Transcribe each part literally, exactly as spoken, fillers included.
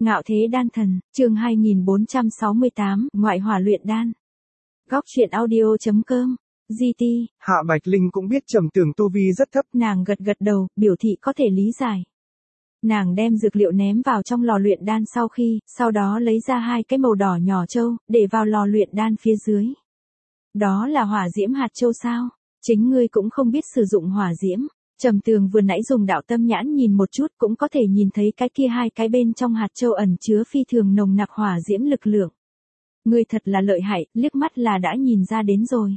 Ngạo thế đan thần, chương hai nghìn bốn trăm sáu mươi tám, ngoại hỏa luyện đan. Góc truyện audio.com, giê tê. Hạ Bạch Linh cũng biết Trầm Tường tu vi rất thấp. Nàng gật gật đầu, biểu thị có thể lý giải. Nàng đem dược liệu ném vào trong lò luyện đan sau khi, sau đó lấy ra hai cái màu đỏ nhỏ châu, để vào lò luyện đan phía dưới. Đó là hỏa diễm hạt châu sao? Chính ngươi cũng không biết sử dụng hỏa diễm. Trầm Tường vừa nãy dùng đạo tâm nhãn nhìn một chút cũng có thể nhìn thấy cái kia hai cái bên trong hạt châu ẩn chứa phi thường nồng nặc hỏa diễm lực lượng. Ngươi thật là lợi hại, liếc mắt là đã nhìn ra đến rồi.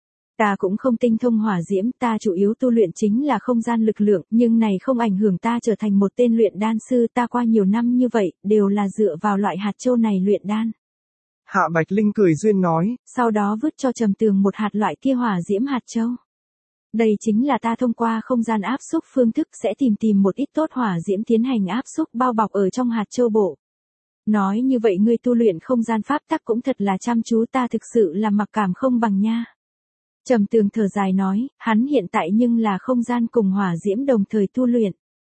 Ta cũng không tinh thông hỏa diễm, ta chủ yếu tu luyện chính là không gian lực lượng, nhưng này không ảnh hưởng ta trở thành một tên luyện đan sư, ta qua nhiều năm như vậy, đều là dựa vào loại hạt châu này luyện đan. Hạ Bạch Linh cười duyên nói. Sau đó vứt cho Trầm Tường một hạt loại kia hỏa diễm hạt châu. Đây chính là ta thông qua không gian áp xúc phương thức sẽ tìm tìm một ít tốt hỏa diễm tiến hành áp xúc bao bọc ở trong hạt châu bộ. Nói như vậy ngươi tu luyện không gian pháp tắc cũng thật là chăm chú, ta thực sự là mặc cảm không bằng nha. Trầm Tường thở dài nói, hắn hiện tại nhưng là không gian cùng hỏa diễm đồng thời tu luyện.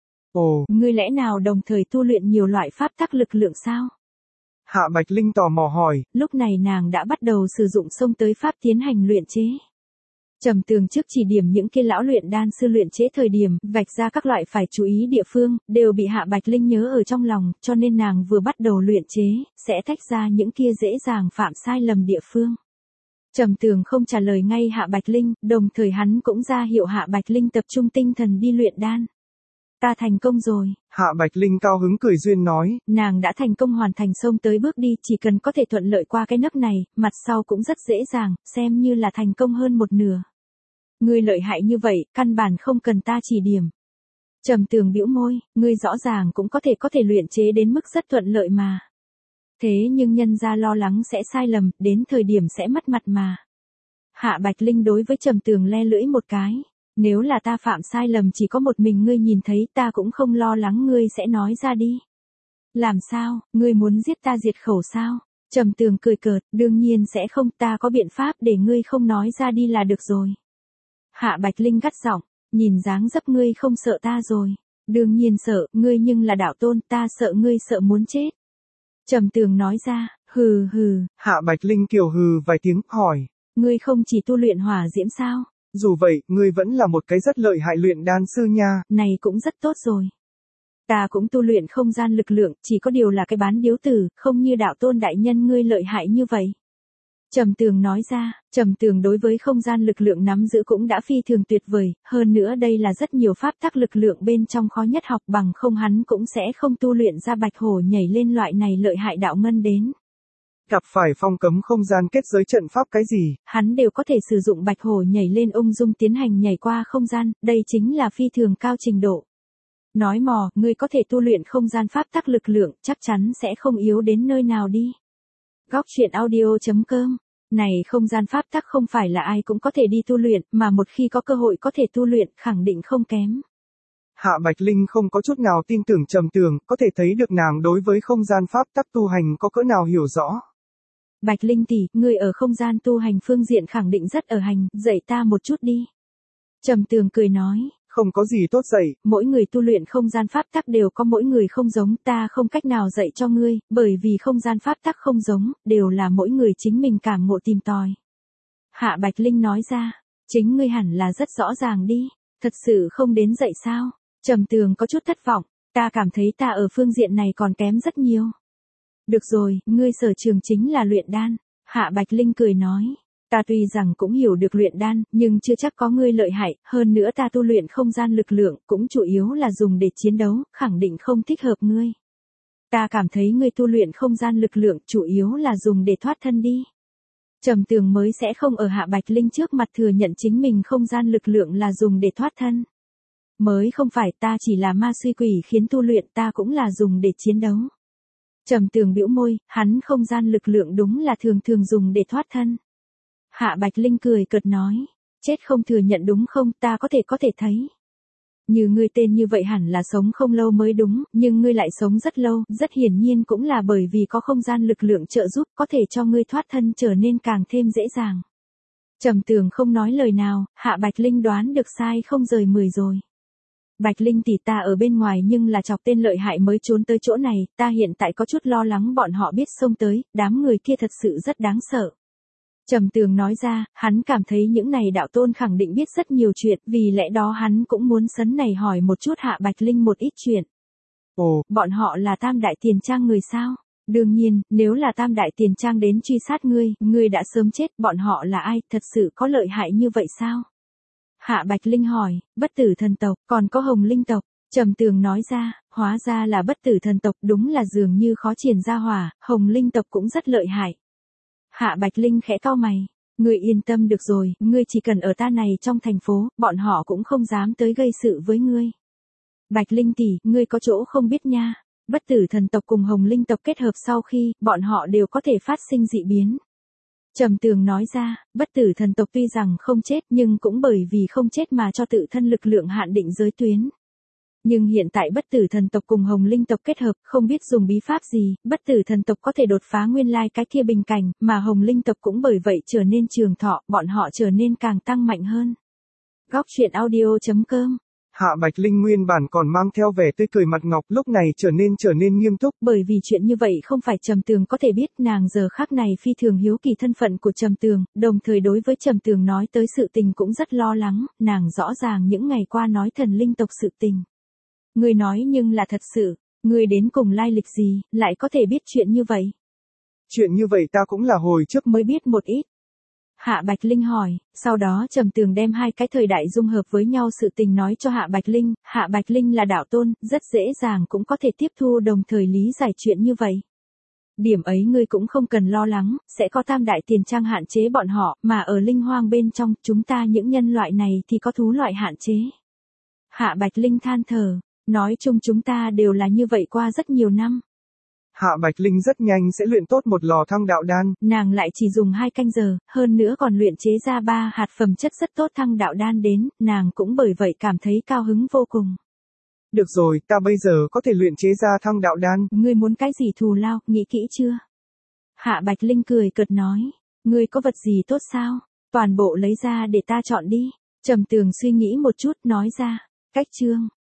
Ồ, ngươi lẽ nào đồng thời tu luyện nhiều loại pháp tắc lực lượng sao? Hạ Bạch Linh tò mò hỏi. Lúc này nàng đã bắt đầu sử dụng xông tới pháp tiến hành luyện chế. Trầm Tường trước chỉ điểm những kia lão luyện đan sư luyện chế thời điểm, vạch ra các loại phải chú ý địa phương, đều bị Hạ Bạch Linh nhớ ở trong lòng, cho nên nàng vừa bắt đầu luyện chế, sẽ tách ra những kia dễ dàng phạm sai lầm địa phương. Trầm Tường không trả lời ngay Hạ Bạch Linh, đồng thời hắn cũng ra hiệu Hạ Bạch Linh tập trung tinh thần đi luyện đan. Ta thành công rồi. Hạ Bạch Linh cao hứng cười duyên nói. Nàng đã thành công hoàn thành xông tới bước đi, chỉ cần có thể thuận lợi qua cái nấc này, mặt sau cũng rất dễ dàng, xem như là thành công hơn một nửa. Ngươi lợi hại như vậy, căn bản không cần ta chỉ điểm. Trầm Tường bĩu môi, ngươi rõ ràng cũng có thể có thể luyện chế đến mức rất thuận lợi mà. Thế nhưng nhân gia lo lắng sẽ sai lầm, đến thời điểm sẽ mất mặt mà. Hạ Bạch Linh đối với Trầm Tường le lưỡi một cái. Nếu là ta phạm sai lầm chỉ có một mình ngươi nhìn thấy, ta cũng không lo lắng ngươi sẽ nói ra đi. Làm sao, ngươi muốn giết ta diệt khẩu sao? Trầm Tường cười cợt, đương nhiên sẽ không, ta có biện pháp để ngươi không nói ra đi là được rồi. Hạ Bạch Linh gắt giọng, nhìn dáng dấp ngươi không sợ ta rồi. Đương nhiên sợ, ngươi nhưng là đạo tôn, ta sợ ngươi sợ muốn chết. Trầm Tường nói ra, hừ hừ. Hạ Bạch Linh kiều hừ vài tiếng, hỏi. Ngươi không chỉ tu luyện hỏa diễm sao? Dù vậy, ngươi vẫn là một cái rất lợi hại luyện đan sư nha. Này cũng rất tốt rồi. Ta cũng tu luyện không gian lực lượng, chỉ có điều là cái bán điếu tử, không như đạo tôn đại nhân ngươi lợi hại như vậy. Trầm Tường nói ra, Trầm Tường đối với không gian lực lượng nắm giữ cũng đã phi thường tuyệt vời, hơn nữa đây là rất nhiều pháp tắc lực lượng bên trong khó nhất học, bằng không hắn cũng sẽ không tu luyện ra bạch hổ nhảy lên loại này lợi hại đạo ngân đến. Gặp phải phong cấm không gian kết giới trận pháp cái gì, hắn đều có thể sử dụng bạch hổ nhảy lên ung dung tiến hành nhảy qua không gian, đây chính là phi thường cao trình độ. Nói mò, ngươi có thể tu luyện không gian pháp tắc lực lượng, chắc chắn sẽ không yếu đến nơi nào đi. Góc truyện audio.com. Này không gian pháp tắc không phải là ai cũng có thể đi tu luyện, mà một khi có cơ hội có thể tu luyện, khẳng định không kém. Hạ Bạch Linh không có chút nào tin tưởng Trầm Tường, có thể thấy được nàng đối với không gian pháp tắc tu hành có cỡ nào hiểu rõ. Bạch Linh tỷ, ngươi ở không gian tu hành phương diện khẳng định rất ở hành, dạy ta một chút đi. Trầm Tường cười nói. Không có gì tốt dạy. Mỗi người tu luyện không gian pháp tắc đều có mỗi người không giống, ta không cách nào dạy cho ngươi, bởi vì không gian pháp tắc không giống, đều là mỗi người chính mình cảm ngộ tìm tòi. Hạ Bạch Linh nói ra, chính ngươi hẳn là rất rõ ràng đi, thật sự không đến dạy sao? Trầm Tường có chút thất vọng, ta cảm thấy ta ở phương diện này còn kém rất nhiều. Được rồi, ngươi sở trường chính là luyện đan. Hạ Bạch Linh cười nói. Ta tuy rằng cũng hiểu được luyện đan, nhưng chưa chắc có ngươi lợi hại, hơn nữa ta tu luyện không gian lực lượng, cũng chủ yếu là dùng để chiến đấu, khẳng định không thích hợp ngươi. Ta cảm thấy ngươi tu luyện không gian lực lượng, chủ yếu là dùng để thoát thân đi. Trầm Tường mới sẽ không ở Hạ Bạch Linh trước mặt thừa nhận chính mình không gian lực lượng là dùng để thoát thân. Mới không phải, ta chỉ là ma suy quỷ khiến tu luyện, ta cũng là dùng để chiến đấu. Trầm Tường bĩu môi, hắn không gian lực lượng đúng là thường thường dùng để thoát thân. Hạ Bạch Linh cười cợt nói, chết không thừa nhận đúng không, ta có thể có thể thấy. Như ngươi tên như vậy hẳn là sống không lâu mới đúng, nhưng ngươi lại sống rất lâu, rất hiển nhiên cũng là bởi vì có không gian lực lượng trợ giúp, có thể cho ngươi thoát thân trở nên càng thêm dễ dàng. Trầm Tường không nói lời nào, Hạ Bạch Linh đoán được sai không rời mười rồi. Bạch Linh tỷ, ta ở bên ngoài nhưng là chọc tên lợi hại mới trốn tới chỗ này, ta hiện tại có chút lo lắng bọn họ biết xông tới, đám người kia thật sự rất đáng sợ. Trầm Tường nói ra, hắn cảm thấy những này đạo tôn khẳng định biết rất nhiều chuyện, vì lẽ đó hắn cũng muốn sấn này hỏi một chút Hạ Bạch Linh một ít chuyện. Ồ, bọn họ là Tam Đại Tiền Trang người sao? Đương nhiên, nếu là Tam Đại Tiền Trang đến truy sát ngươi, ngươi đã sớm chết, bọn họ là ai, thật sự có lợi hại như vậy sao? Hạ Bạch Linh hỏi, Bất Tử Thần tộc, còn có Hồng Linh tộc. Trầm Tường nói ra, hóa ra là Bất Tử Thần tộc, đúng là dường như khó triển ra hỏa, Hồng Linh tộc cũng rất lợi hại. Hạ Bạch Linh khẽ cau mày, ngươi yên tâm được rồi, ngươi chỉ cần ở ta này trong thành phố, bọn họ cũng không dám tới gây sự với ngươi. Bạch Linh tỷ, ngươi có chỗ không biết nha. Bất Tử Thần tộc cùng Hồng Linh tộc kết hợp sau khi, bọn họ đều có thể phát sinh dị biến. Trầm Tường nói ra, Bất Tử Thần tộc tuy rằng không chết nhưng cũng bởi vì không chết mà cho tự thân lực lượng hạn định giới tuyến. Nhưng hiện tại Bất Tử Thần tộc cùng Hồng Linh tộc kết hợp, không biết dùng bí pháp gì, Bất Tử Thần tộc có thể đột phá nguyên lai cái kia bình cảnh, mà Hồng Linh tộc cũng bởi vậy trở nên trường thọ, bọn họ trở nên càng tăng mạnh hơn. Góc truyện audio chấm com. Hạ Bạch Linh nguyên bản còn mang theo vẻ tươi cười mặt ngọc, lúc này trở nên trở nên nghiêm túc. Bởi vì chuyện như vậy không phải Trầm Tường có thể biết, nàng giờ khắc này phi thường hiếu kỳ thân phận của Trầm Tường, đồng thời đối với Trầm Tường nói tới sự tình cũng rất lo lắng, nàng rõ ràng những ngày qua nói thần linh tộc sự tình. Ngươi nói nhưng là thật sự, ngươi đến cùng lai lịch gì, lại có thể biết chuyện như vậy? Chuyện như vậy ta cũng là hồi trước mới biết một ít. Hạ Bạch Linh hỏi, sau đó Trầm Tường đem hai cái thời đại dung hợp với nhau sự tình nói cho Hạ Bạch Linh, Hạ Bạch Linh là đạo tôn, rất dễ dàng cũng có thể tiếp thu đồng thời lý giải chuyện như vậy. Điểm ấy ngươi cũng không cần lo lắng, sẽ có Tam Đại Tiền Trang hạn chế bọn họ, mà ở Linh Hoang bên trong, chúng ta những nhân loại này thì có thú loại hạn chế. Hạ Bạch Linh than thở, nói chung chúng ta đều là như vậy qua rất nhiều năm. Hạ Bạch Linh rất nhanh sẽ luyện tốt một lò thăng đạo đan. Nàng lại chỉ dùng hai canh giờ, hơn nữa còn luyện chế ra ba hạt phẩm chất rất tốt thăng đạo đan đến, nàng cũng bởi vậy cảm thấy cao hứng vô cùng. Được rồi, ta bây giờ có thể luyện chế ra thăng đạo đan. Ngươi muốn cái gì thù lao, nghĩ kỹ chưa? Hạ Bạch Linh cười cợt nói, ngươi có vật gì tốt sao? Toàn bộ lấy ra để ta chọn đi. Trầm Tường suy nghĩ một chút, nói ra, cách chương.